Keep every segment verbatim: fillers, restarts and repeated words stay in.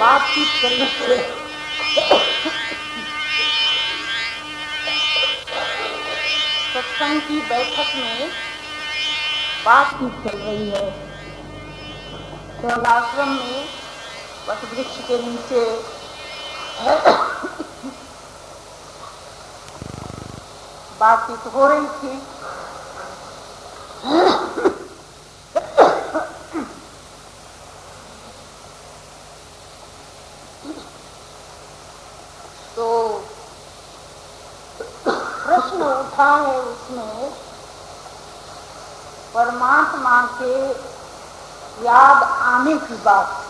बातचीत करने से सत्संग की बैठक में बातचीत चल रही है। तो आश्रम में वट वृक्ष के नीचे बातचीत हो रही थी। तो प्रश्न उठा है उसमें परमात्मा के याद आने की बात से।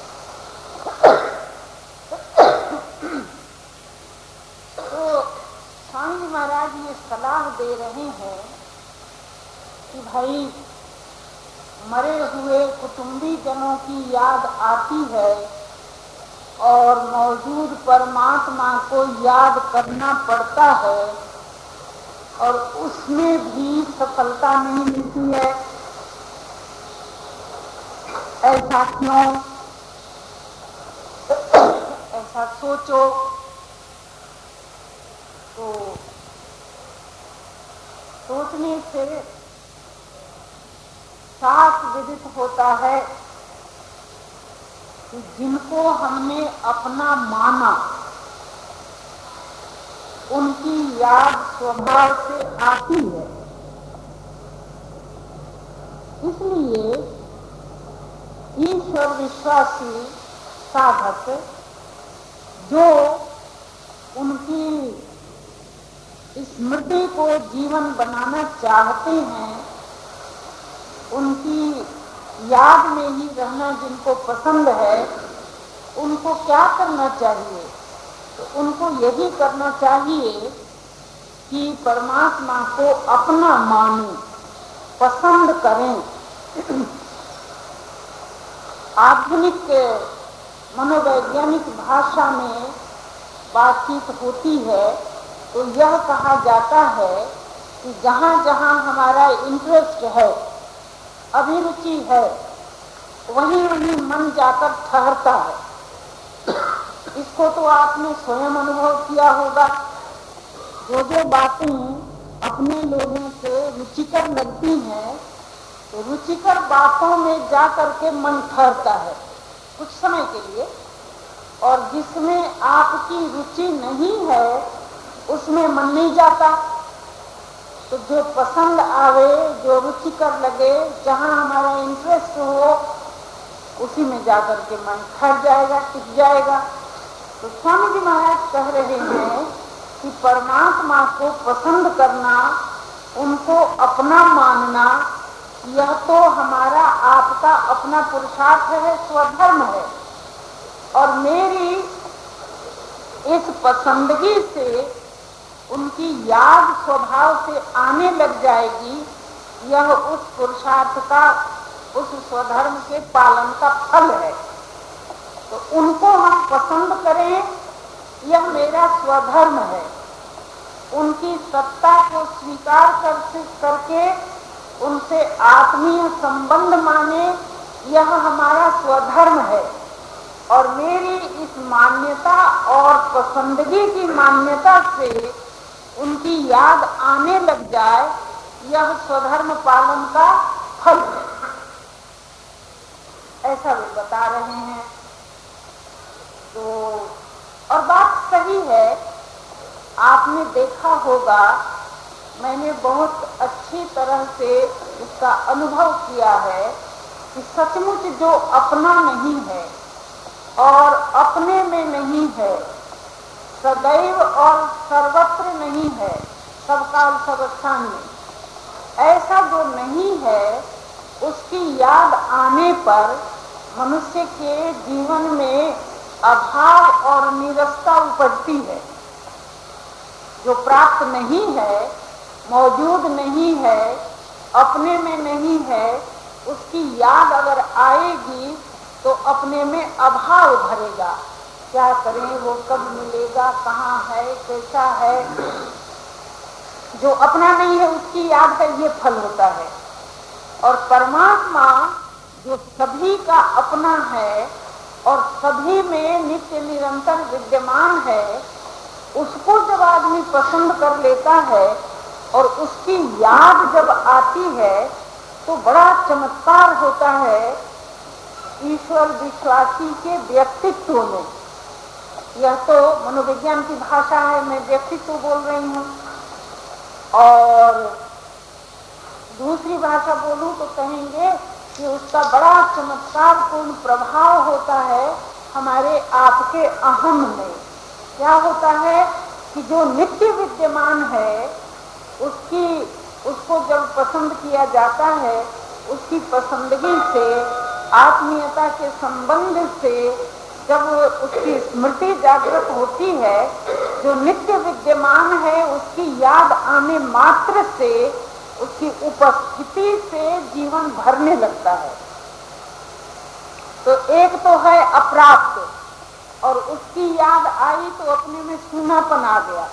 तो स्वामी जी महाराज ये सलाह दे रहे हैं कि भाई मरे हुए कुटुंबी जनों की याद आती है और मौजूद परमात्मा को याद करना पड़ता है और उसमें भी सफलता नहीं मिलती है। ऐसा क्यों? ऐसा सोचो तो सोचने से साफ विदित होता है कि जिनको हमने अपना माना उनकी याद स्वभाव से आती है। इसलिए ईश्वर विश्वासी साधक जो उनकी स्मृति को जीवन बनाना चाहते हैं, उनकी याद में ही रहना जिनको पसंद है, उनको क्या करना चाहिए? तो उनको यही करना चाहिए कि परमात्मा को अपना मानें, पसंद करें। आधुनिक मनोवैज्ञानिक भाषा में बातचीत होती है तो यह कहा जाता है कि जहाँ जहाँ हमारा इंटरेस्ट है, अभिरुचि है, वहीं वहीं मन जाकर ठहरता है। इसको तो आपने स्वयं अनुभव किया होगा। जो जो बातें अपने लोगों को रुचिकर लगती हैं, तो रुचिकर बातों में जा करके मन ठहरता है कुछ समय के लिए, और जिसमें आपकी रुचि नहीं है उसमें मन नहीं जाता। तो जो पसंद आवे, जो रुचिकर लगे, जहाँ हमारा इंटरेस्ट हो, उसी में जाकर के मन ठहर जाएगा, टिक जाएगा। तो स्वामी जी महाराज कह रहे हैं कि परमात्मा को पसंद करना, उनको अपना मानना, यह तो हमारा आपका अपना पुरुषार्थ है, स्वधर्म है। और मेरी इस पसंदगी से उनकी याद स्वभाव से आने लग जाएगी, यह उस पुरुषार्थ का, उस स्वधर्म के पालन का फल है। तो उनको हम पसंद करें, यह मेरा स्वधर्म है। उनकी सत्ता को स्वीकार कर करके उनसे आत्मीय संबंध माने, यह हमारा स्वधर्म है। और मेरी इस मान्यता और पसंदगी की मान्यता से उनकी याद आने लग जाए, यह स्वधर्म पालन का फल है। ऐसा वे बता रहे हैं। तो और बात सही है। आपने देखा होगा, मैंने बहुत अच्छी तरह से इसका अनुभव किया है कि सचमुच जो अपना नहीं है और अपने में नहीं है, सदैव और सर्वत्र नहीं है, सब काल सब स्थान में, ऐसा जो नहीं है, उसकी याद आने पर मनुष्य के जीवन में अभाव और निरस्ता उपजती है। जो प्राप्त नहीं है, मौजूद नहीं है, अपने में नहीं है, उसकी याद अगर आएगी तो अपने में अभाव भरेगा। क्या करें, वो कब मिलेगा, कहाँ है, कैसा है। जो अपना नहीं है उसकी याद का ये फल होता है। और परमात्मा जो सभी का अपना है, और सभी में नित्य निरंतर विद्यमान है, उसको जब आदमी पसंद कर लेता है और उसकी याद जब आती है तो बड़ा चमत्कार होता है ईश्वर विश्वासी के व्यक्तित्व में। यह तो मनोविज्ञान की भाषा है, मैं व्यक्तित्व बोल रही हूँ। और दूसरी भाषा बोलूं तो कहेंगे कि उसका बड़ा चमत्कारपूर्ण प्रभाव होता है हमारे आपके अहम में। क्या होता है कि जो नित्य विद्यमान है उसकी उसको जब पसंद किया जाता है, उसकी पसंदगी से, आत्मीयता के संबंध से जब उसकी स्मृति जागृत होती है, जो नित्य विद्यमान है उसकी याद आने मात्र से, उसकी उपस्थिति से जीवन भरने लगता है। तो एक तो है अप्राप्त और उसकी याद आई तो अपने में सूनापन आ गया,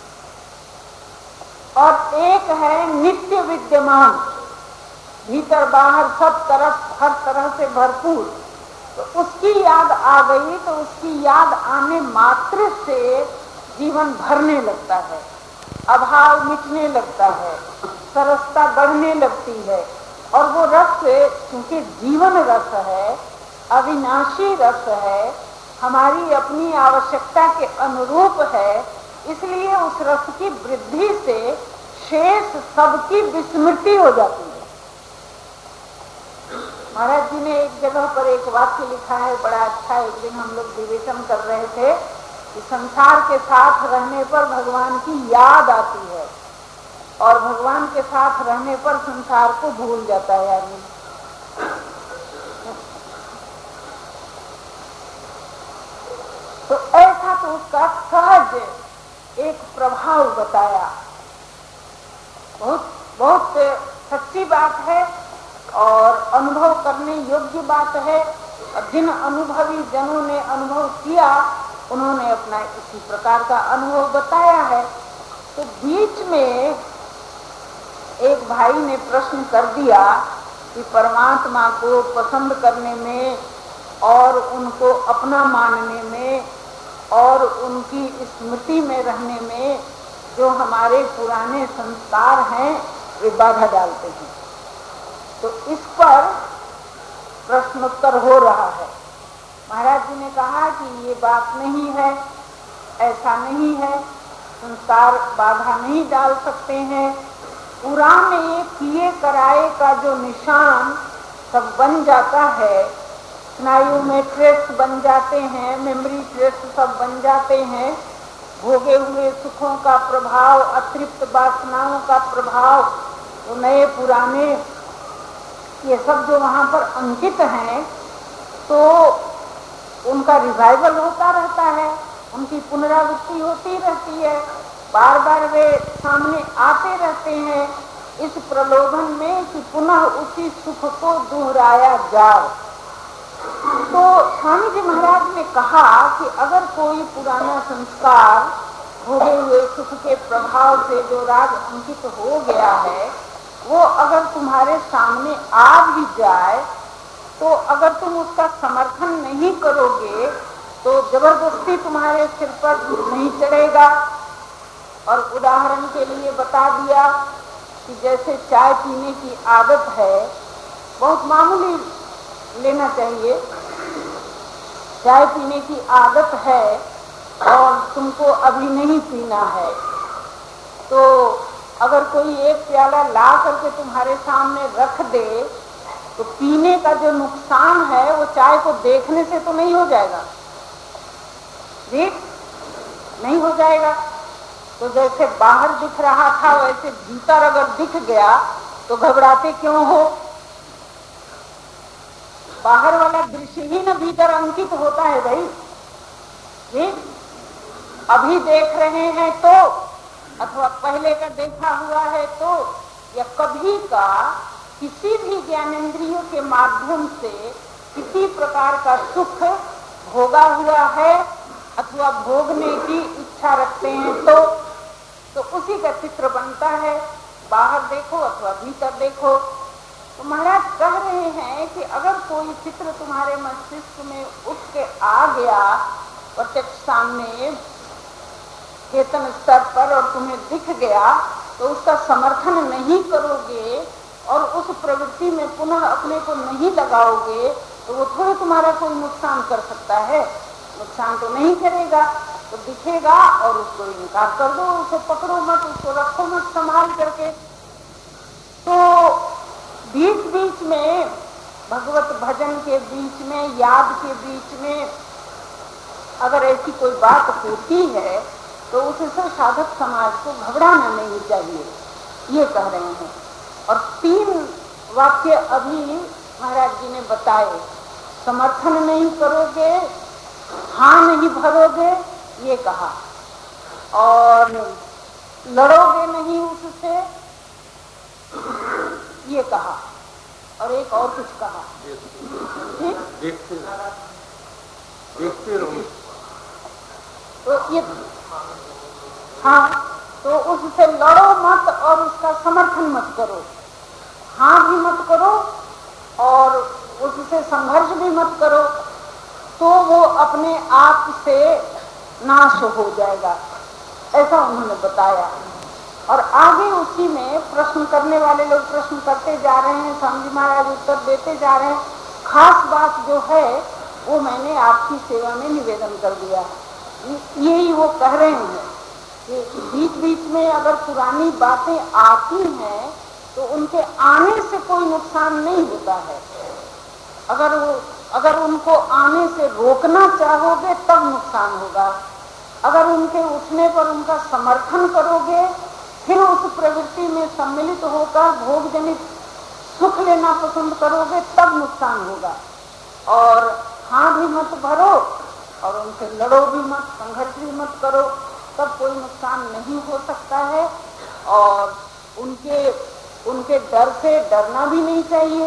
और एक है नित्य विद्यमान, भीतर बाहर सब तरफ हर तरह से भरपूर, तो उसकी याद आ गई तो उसकी याद आने मात्र से जीवन भरने लगता है, अभाव मिटने लगता है, सरसता बढ़ने लगती है। और वो रस क्योंकि जीवन रस है, अविनाशी रस है, हमारी अपनी आवश्यकता के अनुरूप है, इसलिए उस रस की वृद्धि से शेष सबकी विस्मृति हो जाती है। महाराज जी ने एक जगह पर एक वाक्य लिखा है, बड़ा अच्छा। एक दिन हम लोग विवेचन कर रहे थे कि संसार के साथ रहने पर भगवान की याद आती है और भगवान के साथ रहने पर संसार को भूल जाता है आदमी। तो ऐसा तो उसका सहज एक प्रभाव बताया। बहुत बहुत सच्ची बात है और अनुभव करने योग्य बात है, और जिन अनुभवी जनों ने अनुभव किया उन्होंने अपना इसी प्रकार का अनुभव बताया है। तो बीच में एक भाई ने प्रश्न कर दिया कि परमात्मा को पसंद करने में और उनको अपना मानने में और उनकी स्मृति में रहने में जो हमारे पुराने संस्कार हैं वे बाधा डालते हैं। तो इस पर प्रश्नोत्तर हो रहा है। महाराज जी ने कहा कि ये बात नहीं है, ऐसा नहीं है, संस्कार बाधा नहीं डाल सकते हैं। पुराने किए कराए का जो निशान सब बन जाता है, स्नायु में ट्रेस बन जाते हैं, मेमोरी ट्रेस सब बन जाते हैं, भोगे हुए सुखों का प्रभाव, अतृप्त वासनाओं का प्रभाव, तो नए पुराने ये सब जो वहाँ पर अंकित हैं तो उनका रिवाइवल होता रहता है, उनकी पुनरावृत्ति होती रहती है, बार बार वे सामने आते रहते हैं इस प्रलोभन में कि पुनः उसी सुख को दोहराया जाए। तो स्वामी जी महाराज ने कहा कि अगर कोई पुराना संस्कार भोगे हुए सुख के प्रभाव से जो राग अंकित हो गया है वो अगर तुम्हारे सामने आ भी जाए तो अगर तुम उसका समर्थन नहीं करोगे तो जबरदस्ती तुम्हारे सिर पर नहीं चढ़ेगा। और उदाहरण के लिए बता दिया कि जैसे चाय पीने की आदत है, बहुत मामूली लेना चाहिए, चाय पीने की आदत है और तुमको अभी नहीं पीना है, तो अगर कोई एक प्याला ला करके तुम्हारे सामने रख दे तो पीने का जो नुकसान है वो चाय को देखने से तो नहीं हो जाएगा, ठीक नहीं हो जाएगा। तो जैसे बाहर दिख रहा था वैसे भीतर अगर दिख गया तो घबराते क्यों हो? बाहर वाला दृश्य ही न भीतर अंकित होता है भाई, ठीक। अभी देख रहे हैं तो अथवा पहले का देखा हुआ है तो, या कभी का किसी भी ज्ञानेंद्रियों के माध्यम से किसी प्रकार का सुख भोगा हुआ है अथवा भोगने की इच्छा रखते हैं तो तो उसी का चित्र बनता है, बाहर देखो अथवा भीतर देखो। तो महाराज कह रहे हैं कि अगर कोई चित्र तुम्हारे मस्तिष्क में उठ के आ गया प्रत्यक्ष सामने चेतन स्तर पर और तुम्हें दिख गया, तो उसका समर्थन नहीं करोगे और उस प्रवृत्ति में पुनः अपने को नहीं लगाओगे, तो वो थोड़ा तुम्हारा कोई नुकसान कर सकता है। नुकसान तो नहीं करेगा, तो दिखेगा और उसको इनकार कर दो, उसे पकड़ो मत, उसको रखो मत संभाल करके। तो बीच बीच में भगवत भजन के बीच में, याद के बीच में अगर ऐसी कोई बात होती है तो उससे साधक समाज को घबराना नहीं चाहिए, ये कह रहे हैं। और तीन वाक्य अभी महाराज जी ने बताए, समर्थन नहीं करोगे, हाँ नहीं भरोगे, ये कहा, और लड़ोगे नहीं उससे, ये कहा, और एक और कुछ कहा, ठीक? देखते देखते रहो। तो ये हाँ, तो उससे लड़ो मत और उसका समर्थन मत करो, हाँ भी मत करो और उससे संघर्ष भी मत करो, तो वो अपने आप से नाश हो जाएगा, ऐसा उन्होंने बताया। और आगे उसी में प्रश्न करने वाले लोग प्रश्न करते जा रहे हैं, स्वामी जी महाराज उत्तर देते जा रहे हैं। खास बात जो है वो मैंने आपकी सेवा में निवेदन कर दिया। यही वो कह रहे हैं कि बीच बीच में अगर पुरानी बातें आती हैं तो उनके आने से कोई नुकसान नहीं होता है। अगर वो अगर उनको आने से रोकना चाहोगे तब नुकसान होगा। अगर उनके उठने पर उनका समर्थन करोगे, फिर उस प्रवृत्ति में सम्मिलित होकर भोगजनित सुख लेना पसंद करोगे, तब नुकसान होगा। और हाँ भी मत भरो और उनसे लड़ो भी मत, संघर्ष भी मत करो, तब कोई नुकसान नहीं हो सकता है। और उनके उनके डर से डरना भी नहीं चाहिए।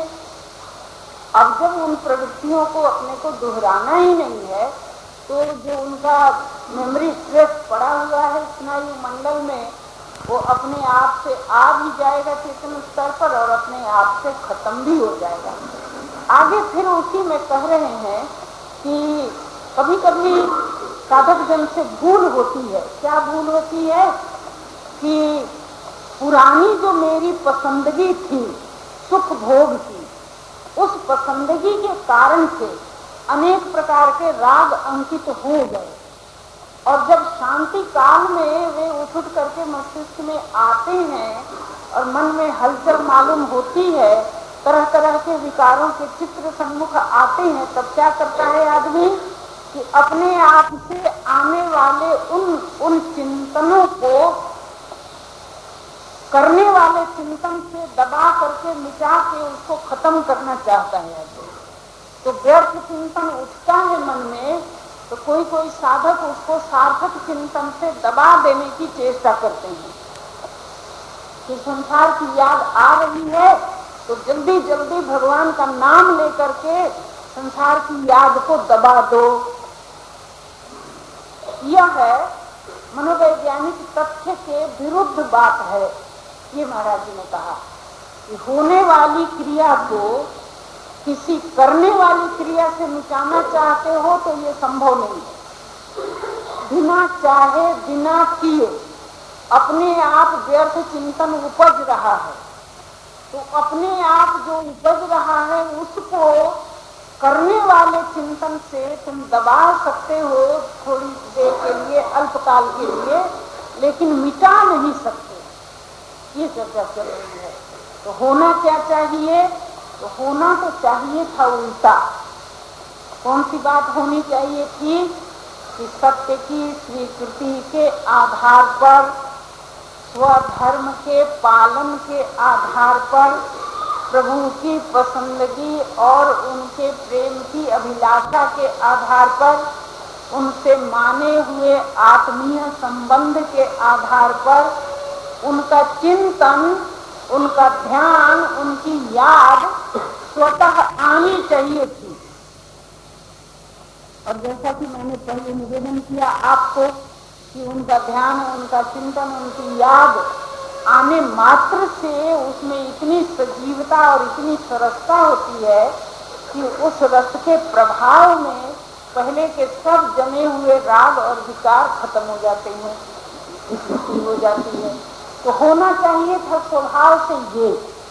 अब जब उन प्रवृत्तियों को अपने को दोहराना ही नहीं है, तो जो उनका मेमोरी स्ट्रेस पड़ा हुआ है स्नायु मंडल में, वो अपने आप से आ भी जाएगा चेतन स्तर पर और अपने आप से खत्म भी हो जाएगा। आगे फिर उसी में कह रहे हैं कि कभी कभी साधक जन से भूल होती है। क्या भूल होती है? कि पुरानी जो मेरी पसंदगी थी सुख भोग की, उस पसंदगी के कारण से अनेक प्रकार के राग अंकित हो गए, और जब शांति काल में वे उठ उठ करके मस्तिष्क में आते हैं और मन में हलचल मालूम होती है, तरह तरह के विकारों के चित्र सम्मुख आते हैं, तब क्या करता है आदमी कि अपने आप से आने वाले उन उन चिंतनों को, करने वाले चिंतन से दबा करके मिटा के उसको खत्म करना चाहता है। तो व्यर्थ चिंतन उठता है मन में, तो कोई कोई साधक उसको सार्थक चिंतन से दबा देने की चेष्टा करते हैं कि संसार की याद आ रही है तो जल्दी जल्दी भगवान का नाम लेकर के संसार की याद को दबा दो। यह है मनोवैज्ञानिक तथ्य के विरुद्ध बात है। ये महाराज जी ने कहा कि होने वाली क्रिया को किसी करने वाली क्रिया से मिटाना चाहते हो तो ये संभव नहीं है। बिना चाहे बिना किए अपने आप व्यर्थ चिंतन उपज रहा है, तो अपने आप जो उपज रहा है उसको करने वाले चिंतन से तुम दबा सकते हो थोड़ी देर के लिए, अल्पकाल के लिए, लेकिन मिटा नहीं सकते। ये चर्चा चल रही है। तो होना क्या चाहिए? तो होना तो चाहिए था उल्टा। कौन सी बात होनी चाहिए थी? कि सत्य की स्वीकृति के आधार पर, स्वधर्म के पालन के आधार पर, प्रभु की पसंदगी और उनके प्रेम की अभिलाषा के आधार पर, उनसे माने हुए आत्मीय संबंध के आधार पर उनका चिंतन, उनका ध्यान, उनकी याद स्वतः आनी चाहिए थी। और जैसा कि मैंने पहले निवेदन किया आपको कि उनका ध्यान, उनका चिंतन, उनकी याद आने मात्र से उसमें इतनी सजीवता और इतनी सरसता होती है कि उस रस के प्रभाव में पहले के सब जमे हुए राग और विकार खत्म हो जाते हैं, स्थिति हो जाती है। तो होना चाहिए था स्वभाव से ये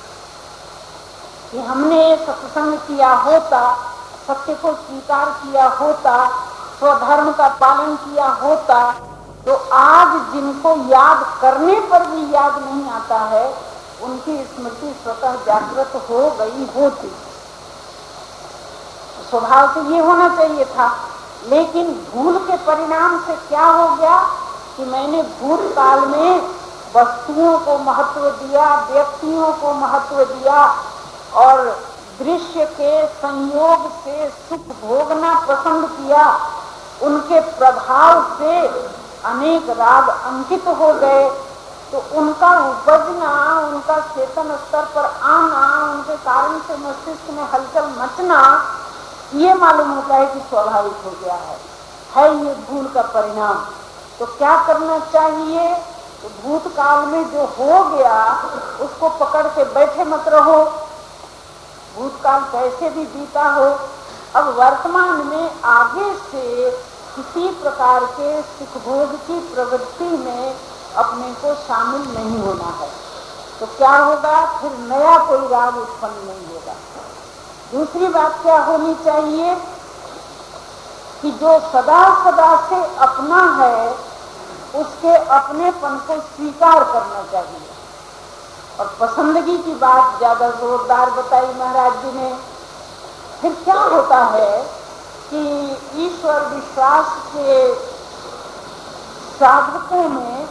कि हमने सत्संग किया होता, सत्य को स्वीकार किया होता, स्वधर्म का पालन किया होता, तो आज जिनको याद करने पर भी याद नहीं आता है उनकी स्मृति स्वतः जागृत हो गई होती। स्वभाव से ये होना चाहिए था, लेकिन भूल के परिणाम से क्या हो गया कि मैंने भूतकाल में वस्तुओं को महत्व दिया, व्यक्तियों को महत्व दिया और दृश्य के संयोग से सुख भोगना पसंद किया। उनके प्रभाव से अनेक राग अंकित हो गए, तो उनका उपजना, उनका चेतन स्तर पर आना, उनके कारण से मस्तिष्क में हलचल मचना, ये मालूम होता है कि स्वाभाविक हो गया है है ये भूल का परिणाम। तो क्या करना चाहिए? तो भूतकाल में जो हो गया उसको पकड़ के बैठे मत रहो, भूतकाल कैसे भी बीता हो, अब वर्तमान में आगे से किसी प्रकार के सुख भोग की प्रवृत्ति में अपने को शामिल नहीं होना है। तो क्या होगा? फिर नया कोई राग उत्पन्न नहीं होगा। दूसरी बात क्या होनी चाहिए कि जो सदा सदा से अपना है उसके अपनेपन को स्वीकार करना चाहिए। और पसंदगी की बात ज्यादा जोरदार बताई महाराज जी ने। फिर क्या होता है कि ईश्वर विश्वास के साधकों में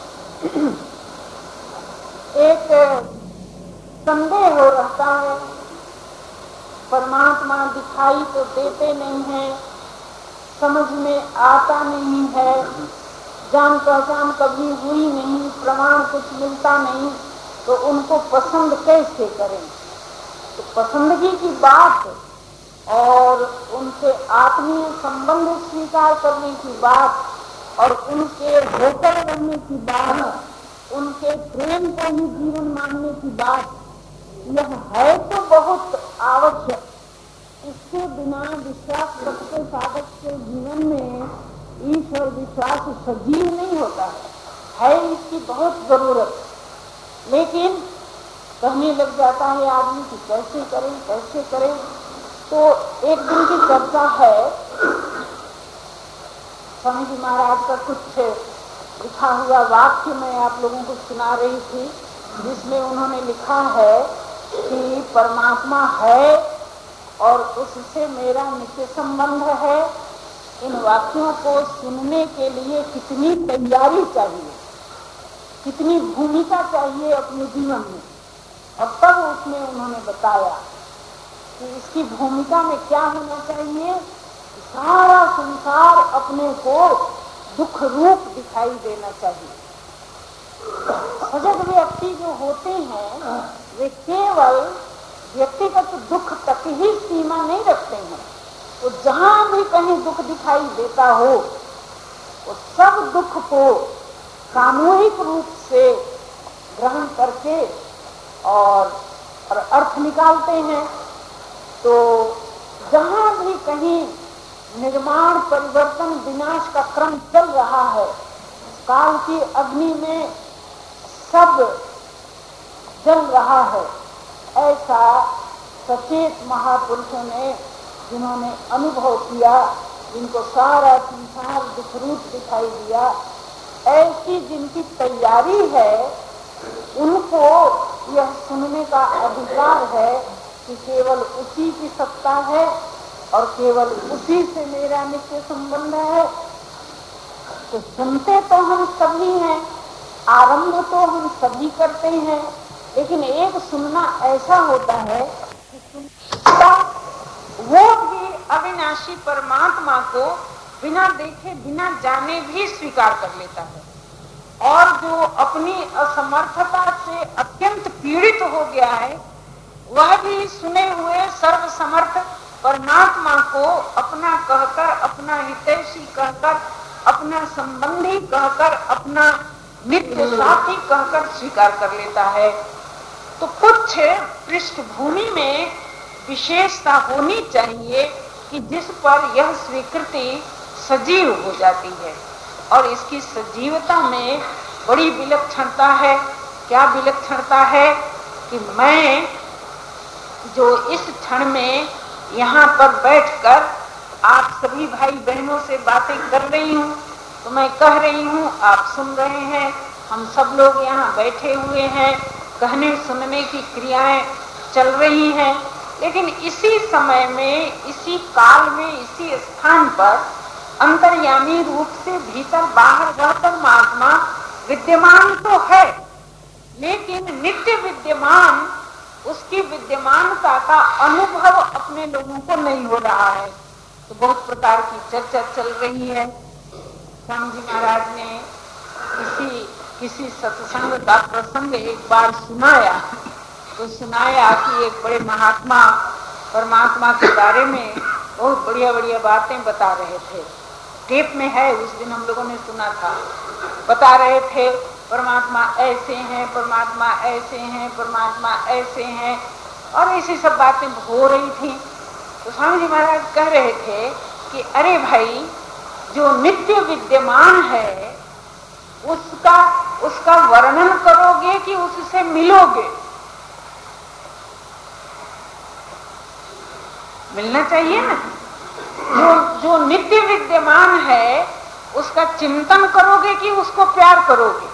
एक संदेह हो रहता है, परमात्मा दिखाई तो देते नहीं है, समझ में आता नहीं है, जान पहचान कभी हुई नहीं, प्रमाण कुछ मिलता नहीं, तो उनको पसंद कैसे करें? तो पसंदगी की बात और उनसे आत्मीय संबंध स्वीकार करने की बात और उनके होकर रहने की बात, उनके प्रेम को ही जीवन मानने की बात, यह है तो बहुत आवश्यक। इसके बिना विश्वास रखते साधक के जीवन में ईश्वर विश्वास सजीव नहीं होता है, है इसकी बहुत जरूरत। लेकिन कहने लग जाता है आदमी कि कैसे करें कैसे करें। तो एक दिन की चर्चा है, स्वामी जी महाराज का कुछ लिखा हुआ वाक्य मैं आप लोगों को सुना रही थी, जिसमें उन्होंने लिखा है कि परमात्मा है और उससे मेरा नित्य संबंध है। इन वाक्यों को सुनने के लिए कितनी तैयारी चाहिए, कितनी भूमिका चाहिए अपने जीवन में। और तब उसमें उन्होंने बताया कि इसकी भूमिका में क्या होना चाहिए। सारा संसार अपने को दुख रूप दिखाई देना चाहिए। सजग व्यक्ति जो होते हैं वे केवल व्यक्तिगत दुख तक ही सीमा नहीं रखते हैं, वो जहां भी कहीं दुख दिखाई देता हो वो सब दुख को सामूहिक रूप से ग्रहण करके और, और अर्थ निकालते हैं। तो जहां भी कहीं निर्माण परिवर्तन विनाश का क्रम चल रहा है, काल की अग्नि में सब जल रहा है। ऐसा सचेत महापुरुषों ने, जिन्होंने अनुभव किया, जिनको सारा संसार दुख रूप दिखाई दिया, ऐसी जिनकी तैयारी है, उनको यह सुनने का अधिकार है कि केवल उसी की सत्ता है और केवल उसी से मेरा नित्य संबंध है। तो सुनते तो हम सभी हैं, आरंभ तो हम सभी करते हैं, लेकिन एक सुनना ऐसा होता है कि सुनता वो भी अविनाशी परमात्मा को बिना देखे बिना जाने भी स्वीकार कर लेता है। और जो अपनी असमर्थता से अत्यंत पीड़ित हो गया है, वह भी सुने हुए सर्वसमर्थ परमात्मा को अपना कहकर, अपना हितैषी कहकर, अपना संबंधी कहकर, अपना नित्य साथी कहकर स्वीकार कर लेता है। तो कुछ पृष्ठभूमि में विशेषता होनी चाहिए कि जिस पर यह स्वीकृति सजीव हो जाती है, और इसकी सजीवता में बड़ी विलक्षणता है। क्या विलक्षणता है कि मैं जो इस क्षण में यहाँ पर बैठकर आप सभी भाई बहनों से बातें कर रही हूँ, तो मैं कह रही हूँ, आप सुन रहे हैं, हम सब लोग यहाँ बैठे हुए हैं, कहने सुनने की क्रियाएं चल रही हैं। लेकिन इसी समय में, इसी काल में, इसी स्थान पर अंतर्यामी रूप से भीतर बाहर वह परमात्मा विद्यमान तो है, लेकिन नित्य विद्यमान, उसकी विद्यमानता का अनुभव अपने लोगों को नहीं हो रहा है। तो बहुत प्रकार की चर्चा चल रही है। स्वामी जी महाराज ने किसी किसी सत्संग का प्रसंग एक बार सुनाया, तो सुनाया कि एक बड़े महात्मा परमात्मा के बारे में बहुत बढ़िया बढ़िया बातें बता रहे थे। टेप में है, उस दिन हम लोगों ने सुना था। बता रहे थे परमात्मा ऐसे हैं, परमात्मा ऐसे हैं, परमात्मा ऐसे हैं, और ऐसी सब बातें हो रही थी। तो स्वामी जी महाराज कह रहे थे कि अरे भाई, जो नित्य विद्यमान है उसका उसका वर्णन करोगे कि उससे मिलोगे? मिलना चाहिए ना। जो जो नित्य विद्यमान है उसका चिंतन करोगे कि उसको प्यार करोगे?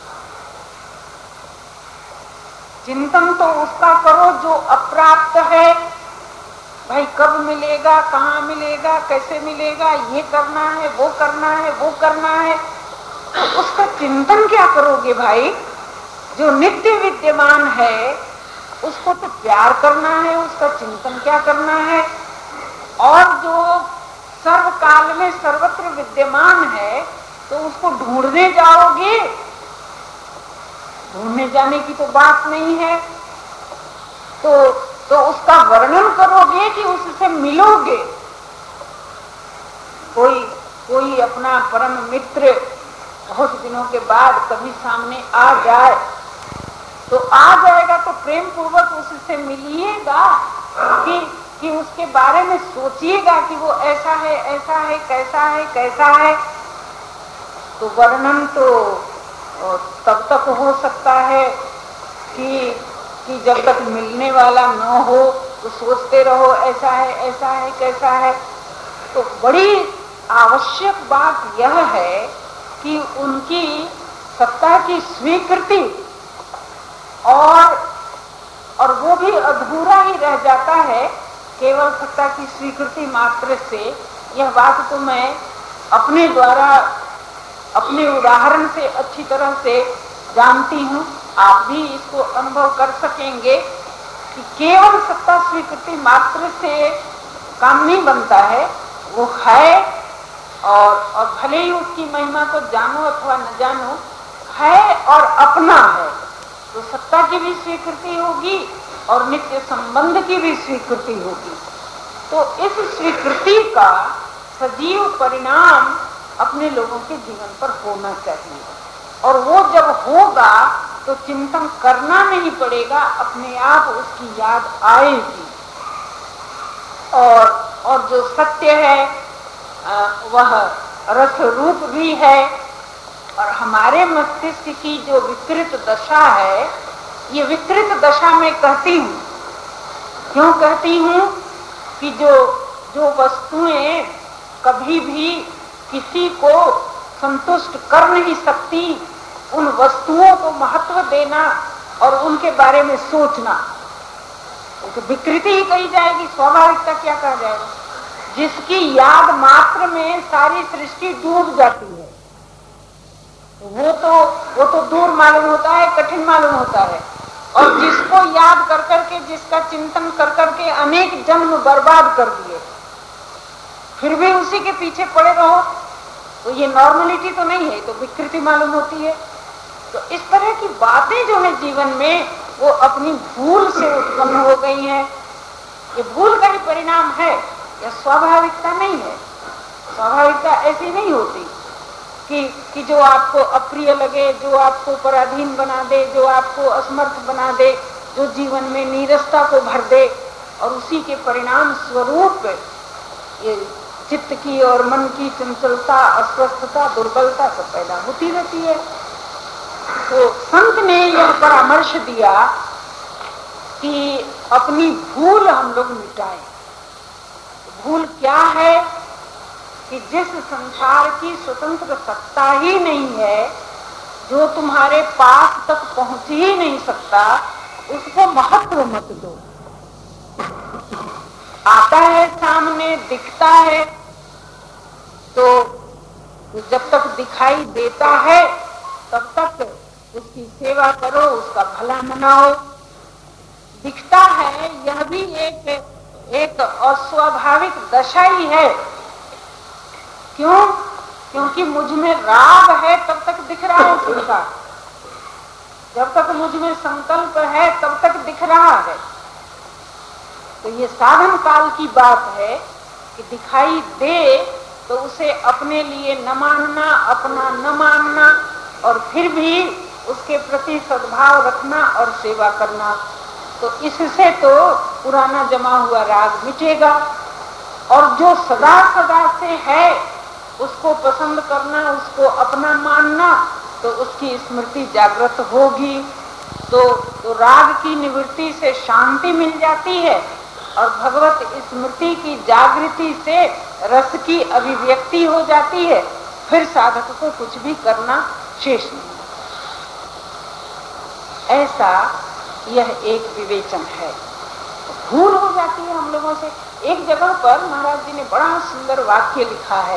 चिंतन तो उसका करो जो अप्राप्त है। भाई कब मिलेगा, कहाँ मिलेगा, कैसे मिलेगा, ये करना है, वो करना है, वो करना है, तो उसका चिंतन क्या करोगे भाई? जो नित्य विद्यमान है उसको तो प्यार करना है, उसका चिंतन क्या करना है। और जो सर्वकाल में सर्वत्र विद्यमान है तो उसको ढूंढने जाओगे? ढूंढने जाने की तो बात नहीं है। तो तो उसका वर्णन करोगे कि उससे मिलोगे? कोई कोई अपना परम मित्र बहुत दिनों के बाद कभी सामने आ जाए तो आ जाएगा तो प्रेम पूर्वक उससे मिलिएगा कि कि उसके बारे में सोचिएगा कि वो ऐसा है, ऐसा है, कैसा है, कैसा है। तो वर्णन तो तब तक हो सकता है कि कि जब तक मिलने वाला न हो तो सोचते रहो ऐसा है, ऐसा है, कैसा है। तो बड़ी आवश्यक बात यह है कि उनकी सत्ता की स्वीकृति, और और वो भी अधूरा ही रह जाता है केवल सत्ता की स्वीकृति मात्र से। यह बात तो मैं अपने द्वारा, अपने उदाहरण से अच्छी तरह से जानती हूँ। आप भी इसको अनुभव कर सकेंगे कि केवल सत्ता स्वीकृति मात्र से काम नहीं बनता है। वो है और और भले ही उसकी महिमा को जानो अथवा न जानो, है और अपना है, तो सत्ता की भी स्वीकृति होगी और नित्य संबंध की भी स्वीकृति होगी। तो इस स्वीकृति का सजीव परिणाम अपने लोगों के जीवन पर होना चाहिए, और वो जब होगा तो चिंतन करना नहीं पड़ेगा, अपने आप उसकी याद आएगी। और और जो सत्य है वह रस रूप भी है, और हमारे मस्तिष्क की जो विकृत दशा है, ये विकृत दशा में कहती हूँ। क्यों कहती हूँ कि जो जो वस्तुएं कभी भी किसी को संतुष्ट कर नहीं सकती, उन वस्तुओं को महत्व देना और उनके बारे में सोचना, तो विकृति ही कही जाएगी। स्वाभाविकता क्या कहा जाएगा? जिसकी याद मात्र में सारी सृष्टि डूब जाती है, वो तो वो तो दूर मालूम होता है, कठिन मालूम होता है। और जिसको याद कर करके, जिसका चिंतन कर करके अनेक जन्म बर्बाद कर दिए, फिर भी उसी के पीछे पड़े रहो, तो ये नॉर्मलिटी तो नहीं है, तो विकृति मालूम होती है। तो इस तरह की बातें जो है जीवन में, वो अपनी भूल से उत्पन्न हो गई हैं। ये भूल का ही परिणाम है, यह स्वाभाविकता नहीं है। स्वाभाविकता ऐसी नहीं होती कि कि जो आपको अप्रिय लगे, जो आपको पराधीन बना दे, जो आपको असमर्थ बना दे, जो जीवन में नीरसता को भर दे, और उसी के परिणाम स्वरूप ये चित्त की और मन की चंचलता, अस्वस्थता, दुर्बलता सब पैदा होती रहती है। तो संत ने यह परामर्श दिया कि अपनी भूल हम लोग मिटाएं। भूल क्या है कि जिस संसार की स्वतंत्र सत्ता ही नहीं है, जो तुम्हारे पास तक पहुंच ही नहीं सकता, उसको महत्व मत दो। आता है सामने, दिखता है, तो जब तक दिखाई देता है तब तक उसकी सेवा करो, उसका भला मनाओ। दिखता है यह भी एक एक अस्वाभाविक दशा ही है। क्यों? क्योंकि मुझ में राग है तब तक दिख रहा है संसार, जब तक मुझ में संकल्प है तब तक दिख रहा है। तो ये साधन काल की बात है कि दिखाई दे तो उसे अपने लिए न मानना, अपना न मानना, और फिर भी उसके प्रति सद्भाव रखना और सेवा करना। तो इससे तो पुराना जमा हुआ राग मिटेगा, और जो सदा सदा से है उसको पसंद करना, उसको अपना मानना, तो उसकी स्मृति जागृत होगी। तो, तो राग की निवृत्ति से शांति मिल जाती है, और भगवत स्मृति की जागृति से रस की अभिव्यक्ति हो जाती है। फिर साधक को कुछ भी करना शेष नहीं। ऐसा यह एक विवेचन है। भूल हो जाती है हम लोगों से। एक जगह पर महाराज जी ने बड़ा सुंदर वाक्य लिखा है,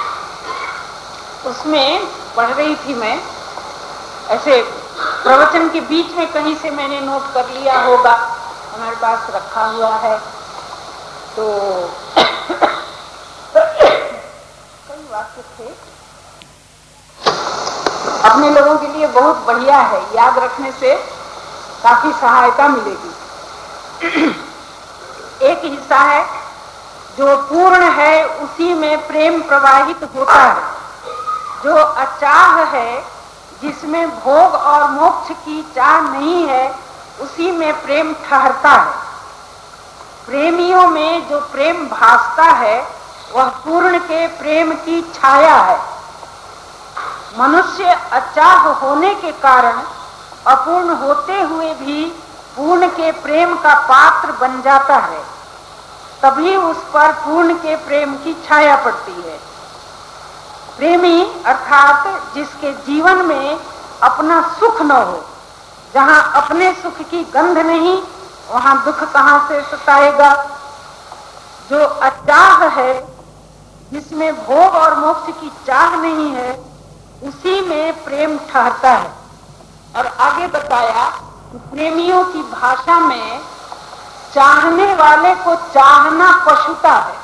उसमें पढ़ रही थी मैं, ऐसे प्रवचन के बीच में कहीं से मैंने नोट कर लिया होगा, हमारे पास रखा हुआ है। तो कई वाक्य थे, अपने लोगों के लिए बहुत बढ़िया है, याद रखने से काफी सहायता मिलेगी। एक हिस्सा है, जो पूर्ण है उसी में प्रेम प्रवाहित होता है, जो अचाह है, जिसमें भोग और मोक्ष की चाह नहीं है, उसी में प्रेम ठहरता है। प्रेमियों में जो प्रेम भासता है वह पूर्ण के प्रेम की छाया है। मनुष्य अचाह होने के कारण अपूर्ण होते हुए भी पूर्ण के प्रेम का पात्र बन जाता है, तभी उस पर पूर्ण के प्रेम की छाया पड़ती है। प्रेमी अर्थात जिसके जीवन में अपना सुख न हो, जहां अपने सुख की गंध नहीं, वहां दुख कहां से सताएगा। जो अचाह है, जिसमें भोग और मोक्ष की चाह नहीं है, उसी में प्रेम ठहरता है। और आगे बताया कि प्रेमियों की भाषा में चाहने वाले को चाहना पशुता है।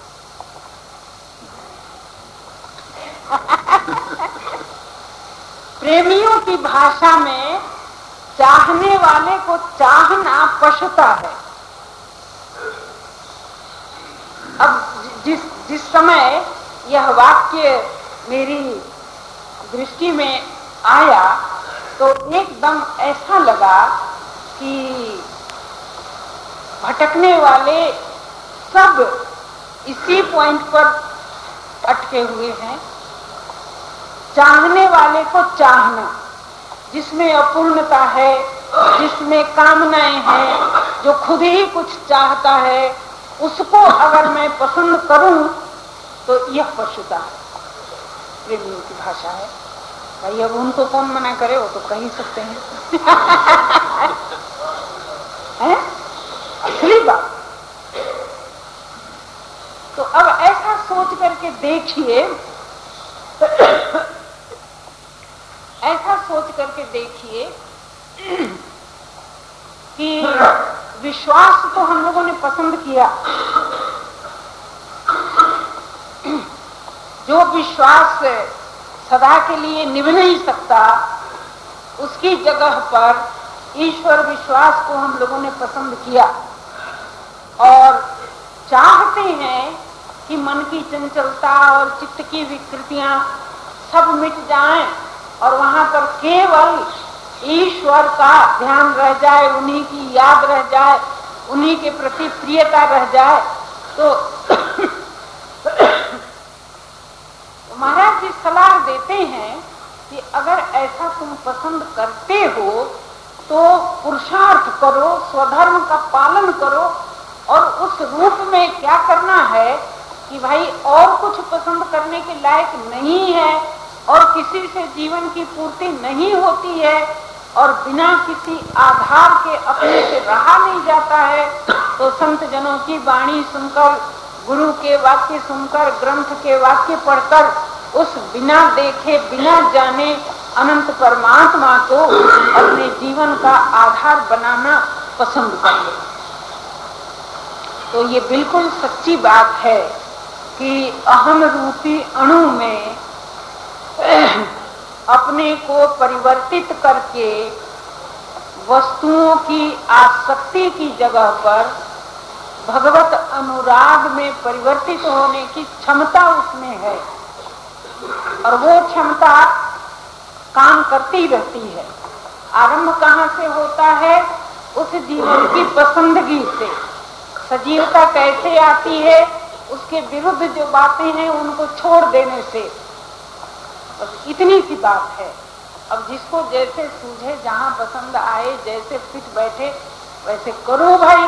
प्रेमियों की भाषा में चाहने वाले को चाहना पशुता है। अब जिस जिस समय यह वाक्य मेरी दृष्टि में आया तो एकदम ऐसा लगा कि भटकने वाले सब इसी पॉइंट पर अटके हुए हैं। चाहने वाले को चाहना, जिसमें अपूर्णता है, जिसमें कामनाएं हैं, जो खुद ही कुछ चाहता है, उसको अगर मैं पसंद करूं तो यह पशुता है। प्रेमियों की भाषा है। भाई अब उनको कौन मना करे, वो तो कह ही सकते हैं। हैं? असली बात। तो अब ऐसा सोच करके देखिए, ऐसा सोच करके देखिए कि विश्वास तो हम लोगों ने पसंद किया। जो विश्वास सदा के लिए निभ नहीं सकता, उसकी जगह पर ईश्वर विश्वास को हम लोगों ने पसंद किया और चाहते हैं कि मन की चंचलता और चित्त की विकृतियां सब मिट जाएं और वहां पर केवल ईश्वर का ध्यान रह जाए, उन्हीं की याद रह जाए, उन्हीं के प्रति प्रियता रह जाए, तो, तो महाराज जी सलाह देते हैं कि अगर ऐसा तुम पसंद करते हो तो पुरुषार्थ करो, स्वधर्म का पालन करो, और उस रूप में क्या करना है कि भाई और कुछ पसंद करने के लायक नहीं है और किसी से जीवन की पूर्ति नहीं होती है और बिना किसी आधार के अपने से रहा नहीं जाता है, तो संत जनों की वाणी सुनकर, गुरु के वाक्य सुनकर, ग्रंथ के वाक्य पढ़कर उस बिना देखे बिना जाने अनंत परमात्मा को अपने जीवन का आधार बनाना पसंद कर ले। तो ये बिल्कुल सच्ची बात है कि अहम रूपी अणु में अपने को परिवर्तित करके वस्तुओं की आसक्ति की जगह पर भगवत अनुराग में परिवर्तित होने की क्षमता उसमें है, और वो क्षमता काम करती रहती है। आरंभ कहाँ से होता है? उस जीवन की पसंदगी से। सजीवता कैसे आती है? उसके विरुद्ध जो बातें हैं उनको छोड़ देने से। बस इतनी सी बात है। अब जिसको जैसे सूझे, जहां पसंद आए, जैसे फिट बैठे वैसे करो भाई।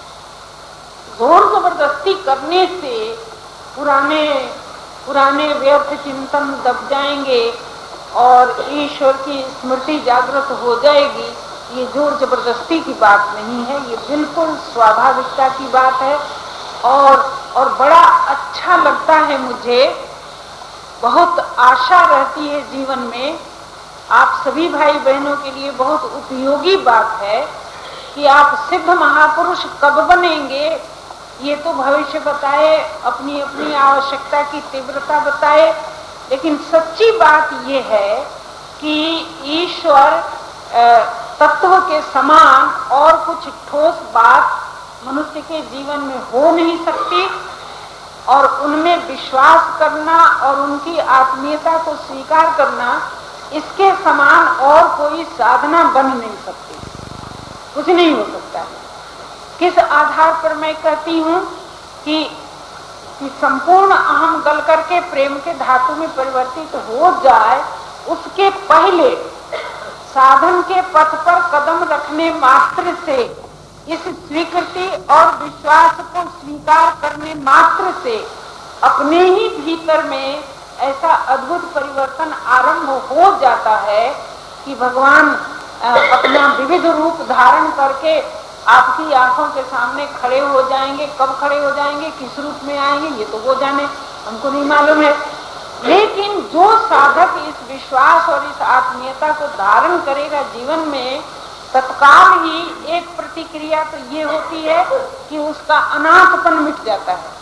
जोर जबरदस्ती करने से पुराने पुराने व्यर्थ चिंतन दब जाएंगे और ईश्वर की स्मृति जागृत हो जाएगी। ये जोर जबरदस्ती की बात नहीं है, ये बिल्कुल स्वाभाविकता की बात है। और और बड़ा अच्छा लगता है मुझे, बहुत आशा रहती है जीवन में। आप सभी भाई बहनों के लिए बहुत उपयोगी बात है कि आप सिद्ध महापुरुष कब बनेंगे ये तो भविष्य बताए, अपनी अपनी आवश्यकता की तीव्रता बताए, लेकिन सच्ची बात ये है कि ईश्वर तत्व के समान और कुछ ठोस बात मनुष्य के जीवन में हो नहीं सकती, और उनमें विश्वास करना और उनकी आत्मीयता को स्वीकार करना, इसके समान और कोई साधना बन नहीं सकती, कुछ नहीं हो सकता है। किस आधार पर मैं कहती हूँ कि, कि संपूर्ण अहम गल करके प्रेम के धातु में परिवर्तित हो जाए, उसके पहले साधन के पथ पर कदम रखने मात्र से, इस स्वीकृति और विश्वास को स्वीकार करने मात्र से अपने ही भीतर में ऐसा अद्भुत परिवर्तन आरंभ हो जाता है कि भगवान अपना विविध रूप धारण करके आपकी आंखों के सामने खड़े हो जाएंगे। कब खड़े हो जाएंगे, किस रूप में आएंगे, ये तो वो जाने, हमको नहीं मालूम है। लेकिन जो साधक इस विश्वास और इस आत्मीयता को धारण करेगा जीवन में, तत्काल ही एक प्रतिक्रिया तो ये होती है कि उसका अनाथपन मिट जाता है।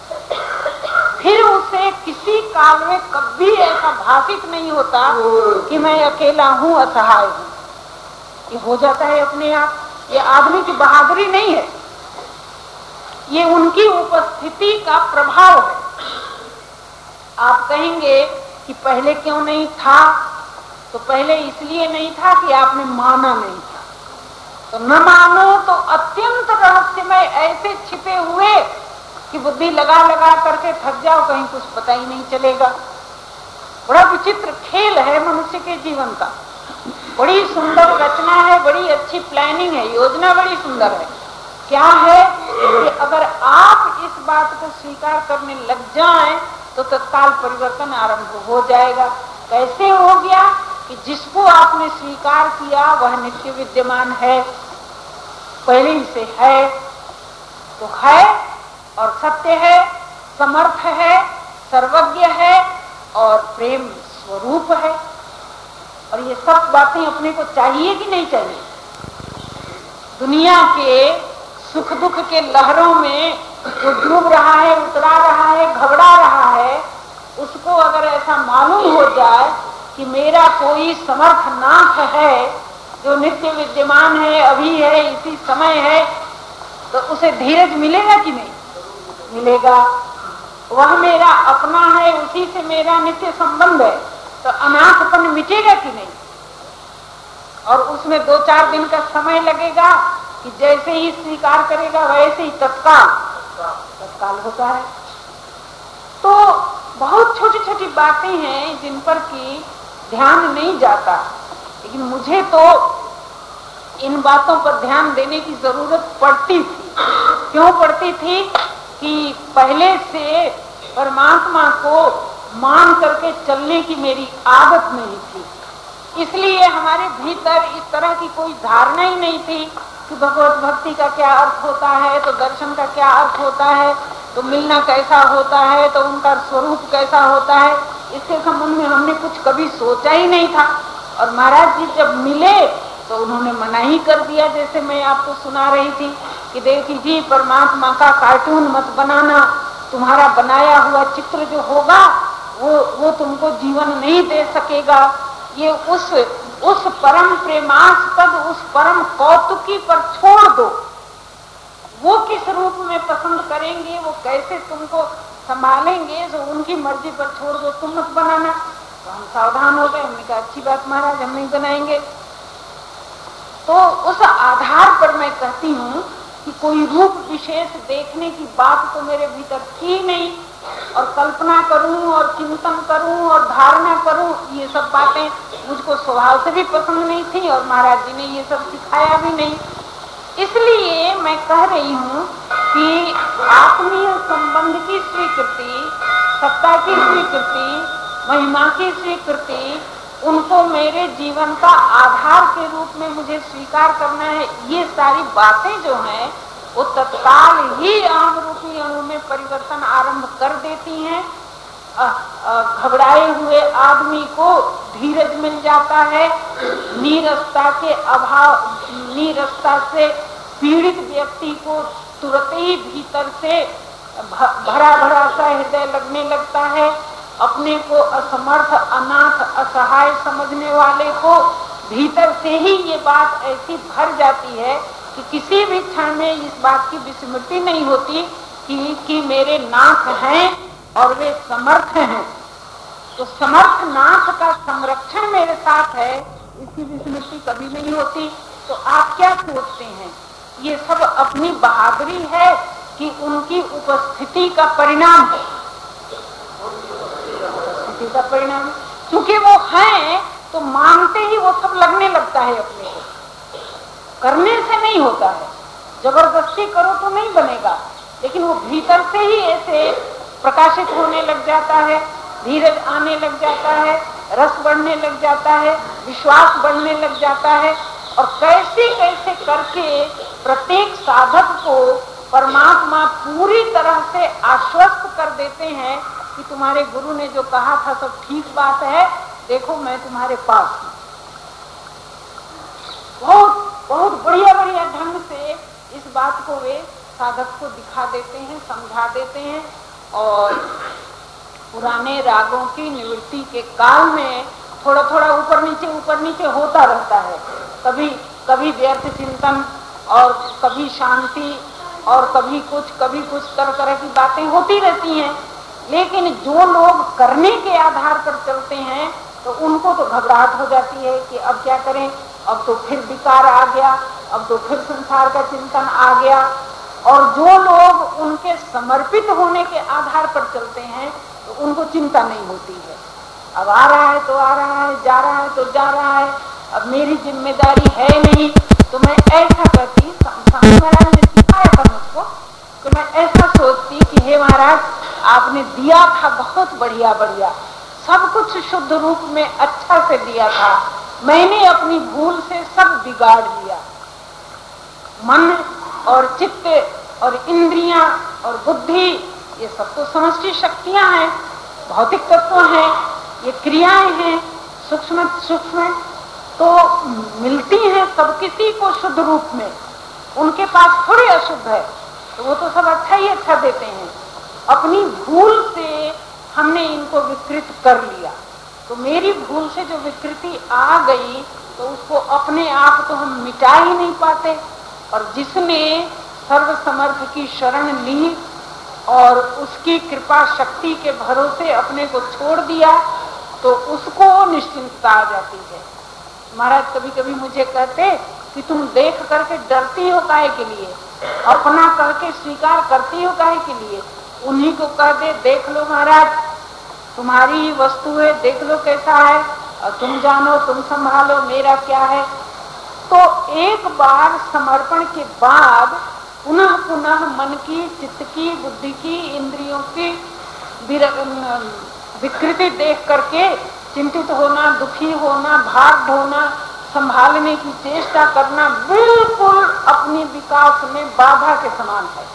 फिर उसे किसी काल में कभी ऐसा भाषित नहीं होता कि मैं अकेला हूँ, असहाय हूँ। ये हो जाता है अपने आप। ये आदमी की बहादुरी नहीं है, ये उनकी उपस्थिति का प्रभाव है। आप कहेंगे कि पहले क्यों नहीं था, तो पहले इसलिए नहीं था कि आपने माना नहीं था। तो न मानो तो अत्यंत रहस्यमय ऐसे छिपे हुए कि बुद्धि लगा लगा करके थक जाओ, कहीं कुछ पता ही नहीं चलेगा। बड़ा विचित्र खेल है मनुष्य के जीवन का। बड़ी सुंदर रचना है, बड़ी अच्छी प्लानिंग है, योजना बड़ी सुंदर है। क्या है कि अगर आप इस बात को स्वीकार करने लग जाएं तो तत्काल परिवर्तन आरंभ हो जाएगा। कैसे हो गया कि जिसको आपने स्वीकार किया वह नित्य विद्यमान है, पहले ही से है, तो है और सत्य है, समर्थ है, सर्वज्ञ है और प्रेम स्वरूप है। और ये सब बातें अपने को चाहिए कि नहीं चाहिए? दुनिया के सुख दुख के लहरों में जो डूब रहा है, उतरा रहा है, घबरा रहा है, उसको अगर ऐसा मालूम हो जाए कि मेरा कोई समर्थनाथ है जो नित्य विद्यमान है, अभी है, इसी समय है, तो उसे धीरज मिलेगा कि नहीं? मिलेगा। वह मेरा अपना है, उसी से मेरा नित्य संबंध है। तो अनाथपन मिटेगा कि नहीं? और उसमें दो चार दिन का समय लगेगा कि जैसे ही स्वीकार करेगा वैसे ही तत्काल तत्काल होता है। तो बहुत छोटी छोटी बातें हैं जिन पर कि ध्यान नहीं जाता, लेकिन मुझे तो इन बातों पर ध्यान देने की जरूरत पड़ती थी। क्यों पड़ती थी? कि पहले से परमात्मा को मान करके चलने की मेरी आदत नहीं थी, इसलिए हमारे भीतर इस तरह की कोई धारणा ही नहीं थी कि भगवत भक्ति का क्या अर्थ होता है, तो दर्शन का क्या अर्थ होता है, तो मिलना कैसा होता है, तो उनका स्वरूप कैसा होता है। इसके संबंध में हमने कुछ कभी सोचा ही नहीं था। और महाराज जी जब मिले तो उन्होंने मना ही कर दिया, जैसे मैं आपको सुना रही थी कि देखी जी परमात्मा का कार्टून मत बनाना, तुम्हारा बनाया हुआ चित्र जो होगा वो वो तुमको जीवन नहीं दे सकेगा। ये उस उस परम प्रेमास्पद, उस परम कौतुकी पर छोड़ दो, वो किस रूप में पसंद करेंगे, वो कैसे तुमको संभालेंगे, जो उनकी मर्जी पर छोड़ दो, तुम मत बनाना। तो हम सावधान हो गए, हमने कहा अच्छी बात महाराज, हम नहीं बनाएंगे। तो उस आधार पर मैं कहती हूँ कि कोई रूप विशेष देखने की बात तो मेरे भीतर थी नहीं, और कल्पना करूं और चिंतन करूं और धारणा करूं, ये सब बातें मुझको स्वभाव से भी पसंद नहीं थी और महाराज जी ने ये सब सिखाया भी नहीं। इसलिए मैं कह रही हूँ कि आत्मीय संबंध की स्वीकृति, सत्ता की स्वीकृति, महिमा की स्वीकृति, उनको मेरे जीवन का आधार के रूप में मुझे स्वीकार करना है। ये सारी बातें जो हैं वो तत्काल ही आम रूपी अणु में परिवर्तन आरंभ कर देती हैं। घबराए हुए आदमी को धीरज मिल जाता है, नीरसता के अभाव, नीरसता से पीड़ित व्यक्ति को तुरंत ही भीतर से भरा भरा सा हृदय लगने लगता है। अपने को असमर्थ, अनाथ, असहाय समझने वाले को भीतर से ही ये बात ऐसी भर जाती है कि किसी भी क्षण में इस बात की विस्मृति नहीं होती कि, कि मेरे नाथ हैं और वे समर्थ हैं। तो समर्थ नाथ का संरक्षण मेरे साथ है, इसकी विस्मृति कभी नहीं होती। तो आप क्या सोचते हैं? ये सब अपनी बहादुरी है कि उनकी उपस्थिति का परिणाम है? उपस्थिति का परिणाम, क्योंकि वो हैं तो मानते ही वो सब लगने लगता है अपने को, करने से नहीं होता है। जबरदस्ती करो तो नहीं बनेगा, लेकिन वो भीतर से ही ऐसे प्रकाशित होने लग जाता है, धीरज आने लग जाता है, रस बढ़ने लग जाता है, विश्वास बढ़ने लग जाता है। और कैसे कैसे करके प्रत्येक साधक को परमात्मा पूरी तरह से आश्वस्त कर देते हैं कि तुम्हारे गुरु ने जो कहा था सब ठीक बात है, देखो मैं तुम्हारे पास हूँ। बहुत बहुत बढ़िया बढ़िया ढंग से इस बात को वे साधक को दिखा देते हैं, समझा देते हैं। और पुराने रागों की निवृत्ति के काल में थोड़ा थोड़ा ऊपर नीचे ऊपर नीचे होता रहता है, कभी कभी व्यर्थ चिंतन और कभी शांति और कभी कुछ कभी कुछ तरह तरह की बातें होती रहती हैं। लेकिन जो लोग करने के आधार पर चलते हैं तो उनको तो घबराहट हो जाती है कि अब क्या करें, अब तो फिर विकार आ गया, अब तो फिर संसार का चिंतन आ गया। और जो लोग उनके समर्पित होने के आधार पर चलते हैं तो उनको चिंता नहीं होती है। अब आ रहा है तो आ रहा है, जा रहा है तो जा रहा है, अब मेरी जिम्मेदारी है नहीं। तो मैं ऐसा करती, स्वामी महाराज ने सिखाया था मुझको, तो मैं ऐसा सोचती कि हे महाराज आपने दिया था बहुत बढ़िया बढ़िया, सब कुछ शुद्ध रूप में अच्छा से दिया था, मैंने अपनी भूल से सब बिगाड़ लिया। मन और चित्त और इंद्रियां और बुद्धि ये सब तो समष्टि शक्तियां हैं, भौतिक तत्व हैं, ये क्रियाएं हैं, सूक्ष्म सूक्ष्म तो मिलती हैं सब किसी को शुद्ध रूप में, उनके पास थोड़ी अशुद्ध है, तो वो तो सब अच्छा ही अच्छा देते हैं। अपनी भूल से हमने इनको विकृत कर लिया, तो मेरी भूल से जो विकृति आ गई तो उसको अपने आप तो हम मिटा ही नहीं पाते। और जिसने सर्व समर्थ की शरण ली और उसकी कृपा शक्ति के भरोसे अपने को छोड़ दिया, तो उसको निश्चिंतता आ जाती है। महाराज कभी कभी मुझे कहते कि तुम देख करके डरती हो काहे के लिए, अपना करके स्वीकार करती हो काहे के लिए। उन्हीं को कह दे, देख लो महाराज तुम्हारी ही वस्तु है, देख लो कैसा है, और तुम जानो, तुम संभालो, मेरा क्या है। तो एक बार समर्पण के बाद पुनः पुनः मन की, चित्त की, बुद्धि की, इंद्रियों की विकृति देख करके चिंतित होना, दुखी होना, भाग ढोना, संभालने की चेष्टा करना बिल्कुल अपनी विकास में बाधा के समान है।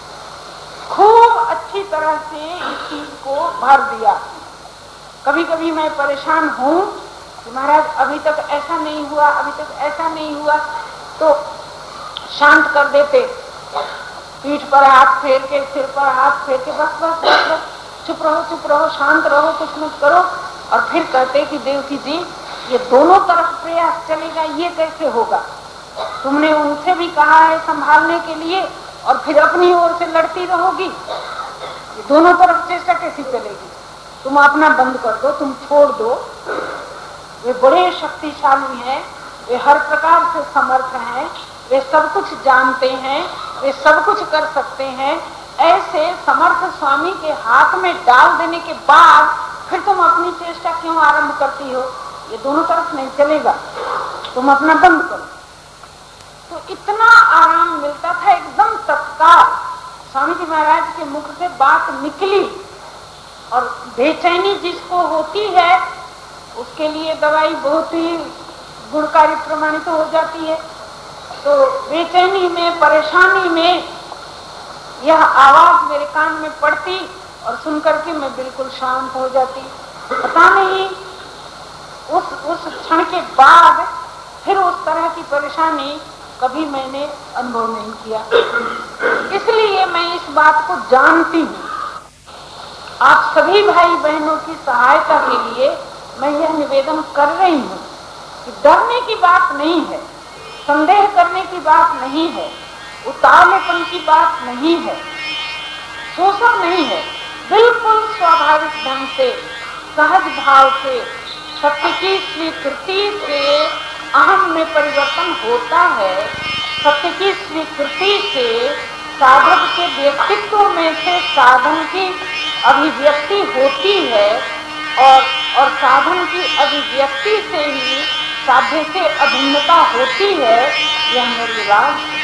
खूब अच्छी तरह से इस चीज को भर दिया। कभी कभी मैं परेशान हूँ कि महाराज अभी तक ऐसा नहीं हुआ, अभी तक ऐसा नहीं हुआ, तो शांत कर देते, पीठ पर हाथ फेर के, सिर पर हाथ फेर के, बस बस बस बस चुप रहो, चुप रहो, शांत रहो, कुछ मत करो। और फिर कहते कि देवकी जी ये दोनों तरफ प्रयास चलेगा, ये कैसे होगा? तुमने उनसे भी कहा है संभालने के लिए और फिर अपनी ओर से लड़ती रहोगी, ये दोनों तरफ चेष्टा कैसी चलेगी? तुम अपना बंद कर दो, तुम छोड़ दो। वे बड़े शक्तिशाली हैं, वे हर प्रकार से समर्थ हैं, वे सब कुछ जानते हैं, वे सब कुछ कर सकते हैं। ऐसे समर्थ स्वामी के हाथ में डाल देने के बाद फिर तुम अपनी चेष्टा क्यों आरंभ करती हो? ये दोनों तरफ नहीं चलेगा, तुम अपना बंद करो। तो इतना आराम मिलता था एकदम तत्काल। स्वामी जी महाराज के मुख से बात निकली, और बेचैनी जिसको होती है उसके लिए दवाई बहुत ही गुणकारी प्रमाणित तो हो जाती है। तो बेचैनी में, परेशानी में यह आवाज मेरे कान में पड़ती और सुनकर के मैं बिल्कुल शांत हो जाती। पता नहीं उस उस क्षण के बाद फिर उस तरह की परेशानी कभी मैंने अनुभव नहीं किया। इसलिए मैं इस बात को जानती हूँ। आप सभी भाई बहनों की सहायता के लिए मैं यह निवेदन कर रही हूँ कि डरने की बात नहीं है, संदेह करने की बात नहीं है, उतावलेपन की बात नहीं है, शोषण नहीं है। बिल्कुल स्वाभाविक ढंग से, सहज भाव से, सत्य की स्वीकृति से अहम में परिवर्तन होता है। सत्य की स्वीकृति से साधक के व्यक्तित्व में से साधन की अभिव्यक्ति होती है, और और साधन की अभिव्यक्ति से ही साध्य से अभिन्नता होती है। यह मेरी बात